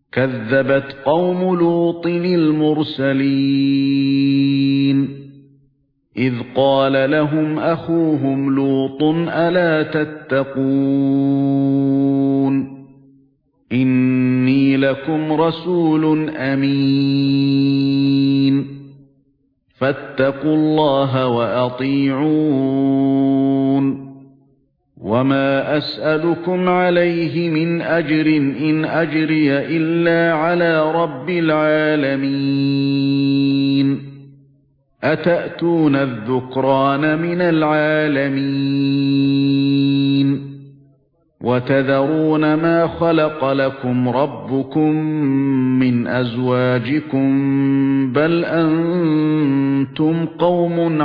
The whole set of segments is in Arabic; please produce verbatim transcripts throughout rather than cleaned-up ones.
كذبت قوم لوط المرسلين إذ قال لهم أخوهم لوط ألا تتقون إني لكم رسول أمين فاتقوا الله وأطيعون وما أسألكم عليه من أجر إن أجري إلا على رب العالمين أتأتون الذكران من العالمين وتذرون ما خلق لكم ربكم من أزواجكم بل أنتم قوم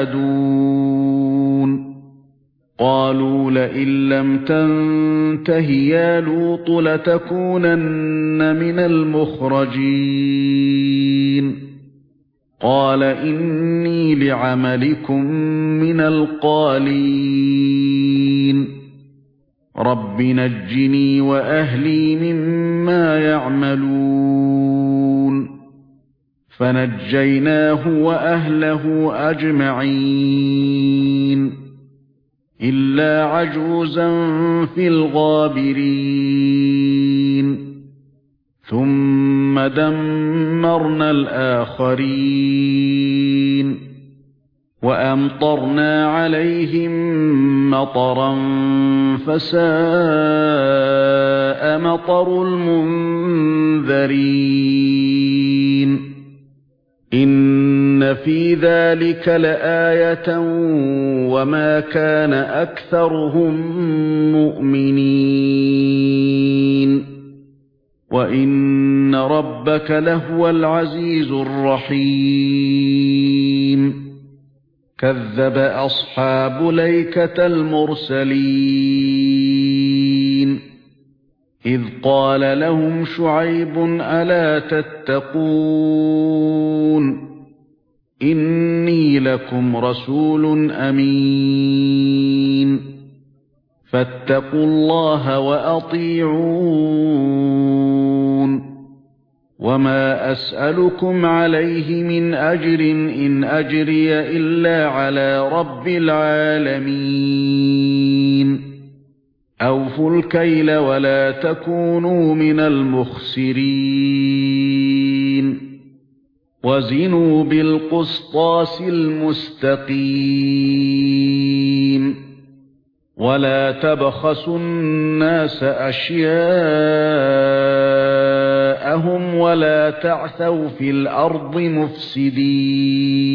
عادون قالوا لئن لم تنته يا لوط لتكونن من المخرجين قال إني لعملكم من القالين رب نجني وأهلي مما يعملون فنجيناه وأهله أجمعين إلا عجوزا في الغابرين ثم دمرنا الآخرين وأمطرنا عليهم مطرا فساء مطر المنذرين إن في ذلك لآية وما كان أكثرهم مؤمنين وإن ربك لهو العزيز الرحيم كذب أصحاب الأيكة المرسلين إذ قال لهم شعيب ألا تتقون إني لكم رسول أمين فاتقوا الله وأطيعون وما أسألكم عليه من أجر إن أجري إلا على رب العالمين أوفوا الكيل ولا تكونوا من المخسرين وزنوا بالقسطاس المستقيم ولا تبخسوا الناس أشياءهم ولا تعثوا في الأرض مفسدين